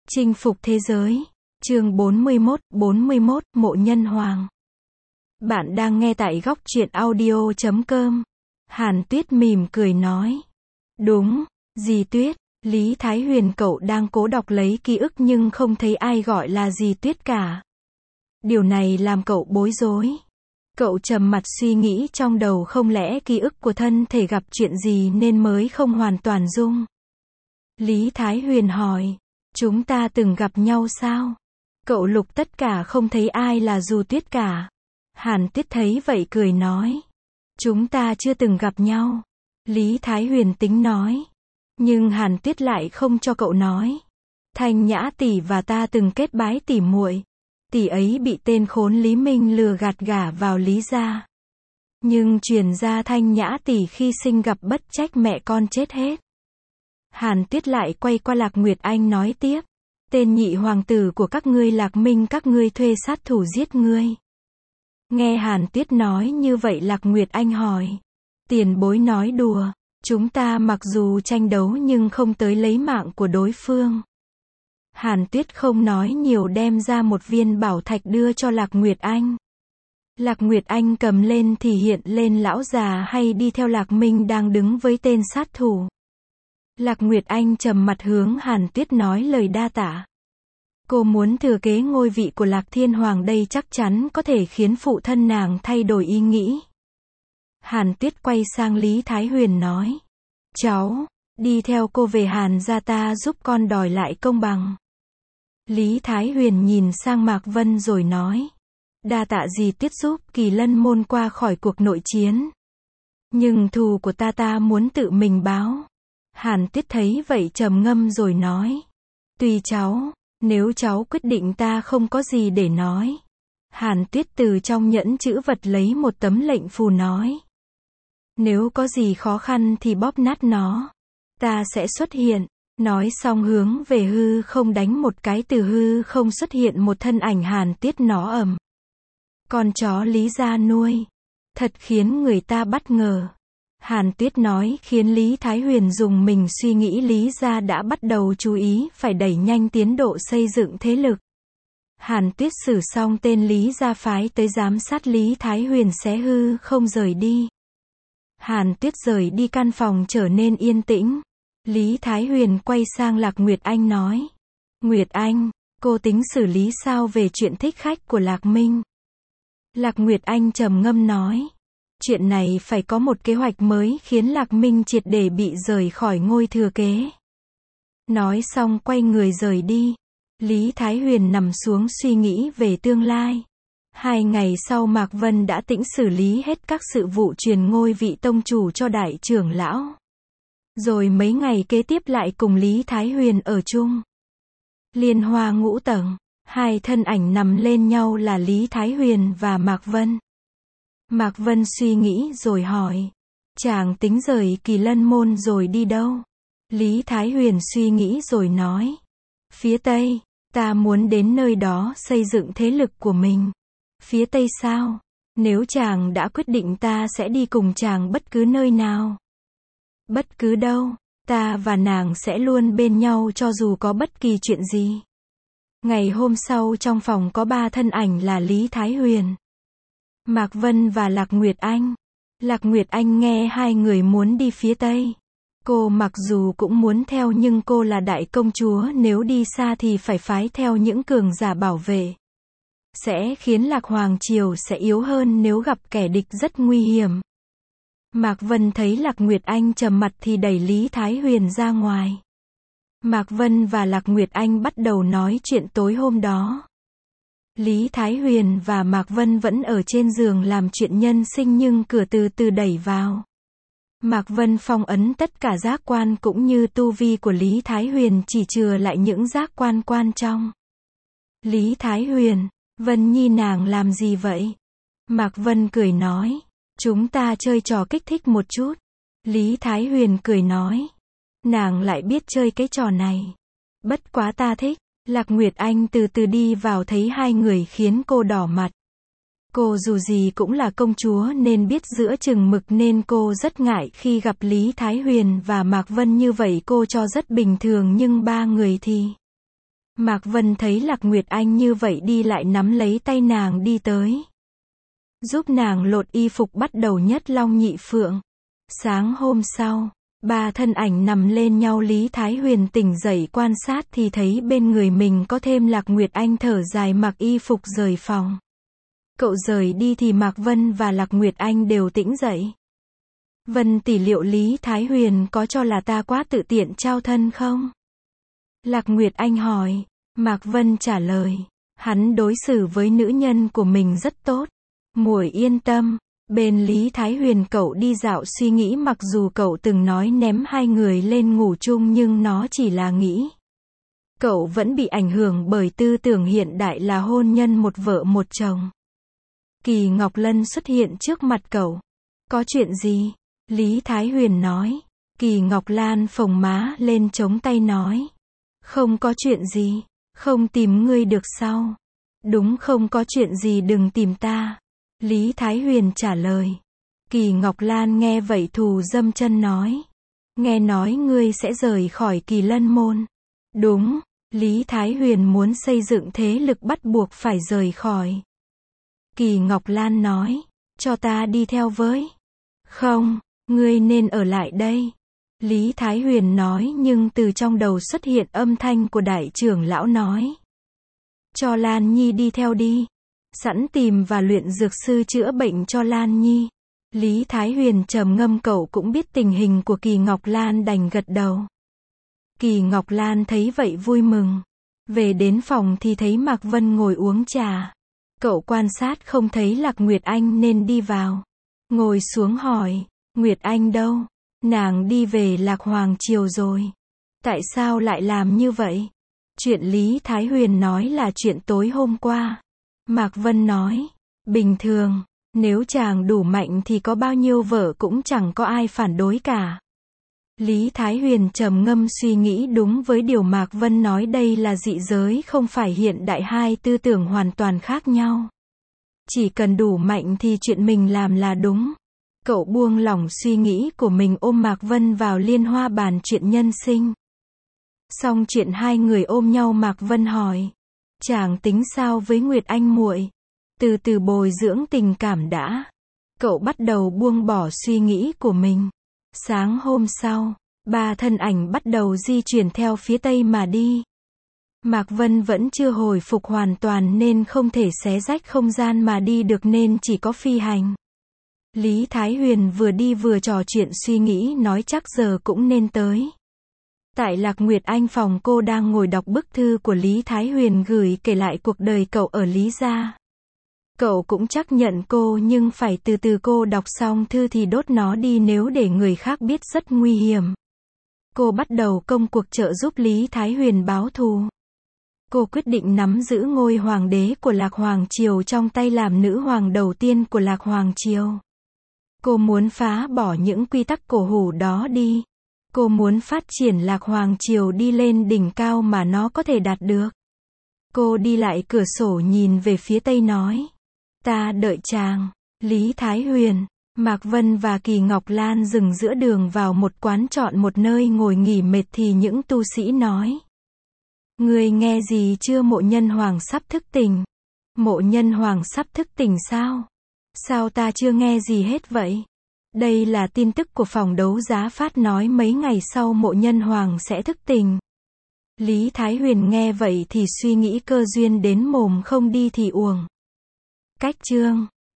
Chinh phục thế giới. Chương 41, Mộ Nhân Hoàng. Bạn đang nghe tại góc truyện audio.com. Hàn Tuyết mỉm cười nói. Đúng, dì Tuyết. Lý Thái Huyền cậu đang cố đọc lấy ký ức nhưng không thấy ai gọi là dì Tuyết cả. Điều này làm cậu bối rối. Cậu trầm mặt suy nghĩ trong đầu, không lẽ ký ức của thân thể gặp chuyện gì nên mới không hoàn toàn dung. Lý Thái Huyền hỏi. Chúng ta từng gặp nhau sao? Cậu lục tất cả không thấy ai là dù Tuyết cả. Hàn Tuyết thấy vậy cười nói. Chúng ta chưa từng gặp nhau. Lý Thái Huyền tính nói. Nhưng Hàn Tuyết lại không cho cậu nói. Thanh Nhã tỷ và ta từng kết bái tỉ muội. Tỷ ấy bị tên khốn Lý Minh lừa gạt gả vào Lý gia. Nhưng truyền ra Thanh Nhã tỷ khi sinh gặp bất trách mẹ con chết hết. Hàn Tuyết lại quay qua Lạc Nguyệt Anh nói tiếp. Tên nhị hoàng tử của các ngươi Lạc Minh các ngươi thuê sát thủ giết ngươi. Nghe Hàn Tuyết nói như vậy, Lạc Nguyệt Anh hỏi. Tiền bối nói đùa. Chúng ta mặc dù tranh đấu nhưng không tới lấy mạng của đối phương. Hàn Tuyết không nói nhiều, đem ra một viên bảo thạch đưa cho Lạc Nguyệt Anh. Lạc Nguyệt Anh cầm lên thì hiện lên lão già hay đi theo Lạc Minh đang đứng với tên sát thủ. Lạc Nguyệt Anh trầm mặt hướng Hàn Tuyết nói lời đa tạ. Cô muốn thừa kế ngôi vị của Lạc Thiên Hoàng, đây chắc chắn có thể khiến phụ thân nàng thay đổi ý nghĩ. Hàn Tuyết quay sang Lý Thái Huyền nói. Cháu, đi theo cô về Hàn gia, ta giúp con đòi lại công bằng. Lý Thái Huyền nhìn sang Mạc Vân rồi nói. Đa tạ dì Tuyết giúp Kỳ Lân môn qua khỏi cuộc nội chiến. Nhưng thù của ta muốn tự mình báo. Hàn Tuyết thấy vậy trầm ngâm rồi nói. Tùy cháu, nếu cháu quyết định ta không có gì để nói. Hàn Tuyết từ trong nhẫn chữ vật lấy một tấm lệnh phù nói. Nếu có gì khó khăn thì bóp nát nó. Ta sẽ xuất hiện. Nói xong hướng về hư không đánh một cái, từ hư không xuất hiện một thân ảnh. Hàn Tuyết nó ầm. Con chó Lý gia nuôi. Thật khiến người ta bất ngờ. Hàn Tuyết nói khiến Lý Thái Huyền dùng mình, suy nghĩ Lý gia đã bắt đầu chú ý phải đẩy nhanh tiến độ xây dựng thế lực. Hàn Tuyết xử xong tên Lý gia phái tới giám sát Lý Thái Huyền xé hư không rời đi. Hàn Tuyết rời đi, căn phòng trở nên yên tĩnh. Lý Thái Huyền quay sang Lạc Nguyệt Anh nói. Nguyệt Anh, cô tính xử lý sao về chuyện thích khách của Lạc Minh? Lạc Nguyệt Anh trầm ngâm nói. Chuyện này phải có một kế hoạch mới khiến Lạc Minh triệt để bị rời khỏi ngôi thừa kế. Nói xong quay người rời đi. Lý Thái Huyền nằm xuống suy nghĩ về tương lai. 2 ngày sau, Mạc Vân đã tĩnh xử lý hết các sự vụ truyền ngôi vị tông chủ cho đại trưởng lão. Rồi mấy ngày kế tiếp lại cùng Lý Thái Huyền ở chung. Liên hoa ngũ tầng, 2 thân ảnh nằm lên nhau là Lý Thái Huyền và Mạc Vân. Mạc Vân suy nghĩ rồi hỏi. Chàng tính rời Kỳ Lân môn rồi đi đâu? Lý Thái Huyền suy nghĩ rồi nói. Phía Tây, ta muốn đến nơi đó xây dựng thế lực của mình. Phía Tây sao? Nếu chàng đã quyết định ta sẽ đi cùng chàng bất cứ nơi nào. Bất cứ đâu, ta và nàng sẽ luôn bên nhau cho dù có bất kỳ chuyện gì. Ngày hôm sau trong phòng có 3 thân ảnh là Lý Thái Huyền, Mạc Vân và Lạc Nguyệt Anh. Lạc Nguyệt Anh nghe 2 người muốn đi phía Tây. Cô mặc dù cũng muốn theo nhưng cô là đại công chúa, nếu đi xa thì phải phái theo những cường giả bảo vệ. Sẽ khiến Lạc Hoàng Triều sẽ yếu hơn nếu gặp kẻ địch rất nguy hiểm. Mạc Vân thấy Lạc Nguyệt Anh trầm mặt thì đẩy Lý Thái Huyền ra ngoài. Mạc Vân và Lạc Nguyệt Anh bắt đầu nói chuyện tối hôm đó. Lý Thái Huyền và Mạc Vân vẫn ở trên giường làm chuyện nhân sinh nhưng cửa từ từ đẩy vào. Mạc Vân phong ấn tất cả giác quan cũng như tu vi của Lý Thái Huyền, chỉ chừa lại những giác quan quan trọng. Lý Thái Huyền, Vân Nhi nàng làm gì vậy? Mạc Vân cười nói. Chúng ta chơi trò kích thích một chút. Lý Thái Huyền cười nói. Nàng lại biết chơi cái trò này. Bất quá ta thích. Lạc Nguyệt Anh từ từ đi vào thấy 2 người khiến cô đỏ mặt. Cô dù gì cũng là công chúa nên biết giữ chừng mực nên cô rất ngại khi gặp Lý Thái Huyền và Mạc Vân như vậy, cô cho rất bình thường nhưng 3 người thì. Mạc Vân thấy Lạc Nguyệt Anh như vậy đi lại nắm lấy tay nàng đi tới. Giúp nàng lột y phục bắt đầu nhất long nhị phượng. Sáng hôm sau, ba thân ảnh nằm lên nhau Lý Thái Huyền tỉnh dậy quan sát thì thấy bên người mình có thêm Lạc Nguyệt Anh thở dài mặc y phục rời phòng. Cậu rời đi thì Mạc Vân và Lạc Nguyệt Anh đều tỉnh dậy. Vân tỷ liệu Lý Thái Huyền có cho là ta quá tự tiện trao thân không? Lạc Nguyệt Anh hỏi. Mạc Vân trả lời. Hắn đối xử với nữ nhân của mình rất tốt. Muội yên tâm. Bên Lý Thái Huyền cậu đi dạo suy nghĩ mặc dù cậu từng nói ném hai người lên ngủ chung nhưng nó chỉ là nghĩ. Cậu vẫn bị ảnh hưởng bởi tư tưởng hiện đại là hôn nhân một vợ một chồng. Kỳ Ngọc Lân xuất hiện trước mặt cậu. Có chuyện gì? Lý Thái Huyền nói. Kỳ Ngọc Lan phồng má lên chống tay nói. Không có chuyện gì. Không tìm ngươi được sao? Đúng không có chuyện gì đừng tìm ta. Lý Thái Huyền trả lời. Kỳ Ngọc Lan nghe vậy thù dâm chân nói. Nghe nói ngươi sẽ rời khỏi Kỳ Lân môn. Đúng, Lý Thái Huyền muốn xây dựng thế lực bắt buộc phải rời khỏi. Kỳ Ngọc Lan nói. Cho ta đi theo với. Không, ngươi nên ở lại đây. Lý Thái Huyền nói nhưng từ trong đầu xuất hiện âm thanh của đại trưởng lão nói. Cho Lan Nhi đi theo đi. Sẵn tìm và luyện dược sư chữa bệnh cho Lan Nhi. Lý Thái Huyền trầm ngâm cậu cũng biết tình hình của Kỳ Ngọc Lan đành gật đầu. Kỳ Ngọc Lan thấy vậy vui mừng. Về đến phòng thì thấy Mạc Vân ngồi uống trà. Cậu quan sát không thấy Lạc Nguyệt Anh nên đi vào. Ngồi xuống hỏi. Nguyệt Anh đâu? Nàng đi về Lạc Hoàng Triều rồi. Tại sao lại làm như vậy? Chuyện Lý Thái Huyền nói là chuyện tối hôm qua. Mạc Vân nói. Bình thường, nếu chàng đủ mạnh thì có bao nhiêu vợ cũng chẳng có ai phản đối cả. Lý Thái Huyền trầm ngâm suy nghĩ đúng với điều Mạc Vân nói đây là dị giới không phải hiện đại hai tư tưởng hoàn toàn khác nhau. Chỉ cần đủ mạnh thì chuyện mình làm là đúng. Cậu buông lỏng suy nghĩ của mình ôm Mạc Vân vào liên hoa bàn chuyện nhân sinh. Xong chuyện hai người ôm nhau Mạc Vân hỏi. Chàng tính sao với Nguyệt Anh muội? Từ từ bồi dưỡng tình cảm đã. Cậu bắt đầu buông bỏ suy nghĩ của mình. Sáng hôm sau, ba thân ảnh bắt đầu di chuyển theo phía tây mà đi. Mạc Vân vẫn chưa hồi phục hoàn toàn nên không thể xé rách không gian mà đi được nên chỉ có phi hành. Lý Thái Huyền vừa đi vừa trò chuyện suy nghĩ nói chắc giờ cũng nên tới. Tại Lạc Nguyệt Anh phòng cô đang ngồi đọc bức thư của Lý Thái Huyền gửi kể lại cuộc đời cậu ở Lý gia. Cậu cũng chắc nhận cô nhưng phải từ từ cô đọc xong thư thì đốt nó đi nếu để người khác biết rất nguy hiểm. Cô bắt đầu công cuộc trợ giúp Lý Thái Huyền báo thù. Cô quyết định nắm giữ ngôi hoàng đế của Lạc Hoàng Triều trong tay làm nữ hoàng đầu tiên của Lạc Hoàng Triều. Cô muốn phá bỏ những quy tắc cổ hủ đó đi. Cô muốn phát triển Lạc Hoàng Triều đi lên đỉnh cao mà nó có thể đạt được. Cô đi lại cửa sổ nhìn về phía tây nói. Ta đợi chàng. Lý Thái Huyền, Mạc Vân và Kỳ Ngọc Lan dừng giữa đường vào một quán chọn một nơi ngồi nghỉ mệt thì những tu sĩ nói. Người nghe gì chưa Mộ Nhân Hoàng sắp thức tỉnh? Mộ Nhân Hoàng sắp thức tỉnh sao? Sao ta chưa nghe gì hết vậy? Đây là tin tức của phòng đấu giá phát nói mấy ngày sau Mộ Nhân Hoàng sẽ thức tỉnh. Lý Thái Huyền nghe vậy thì suy nghĩ cơ duyên đến mồm không đi thì uổng. Cách chương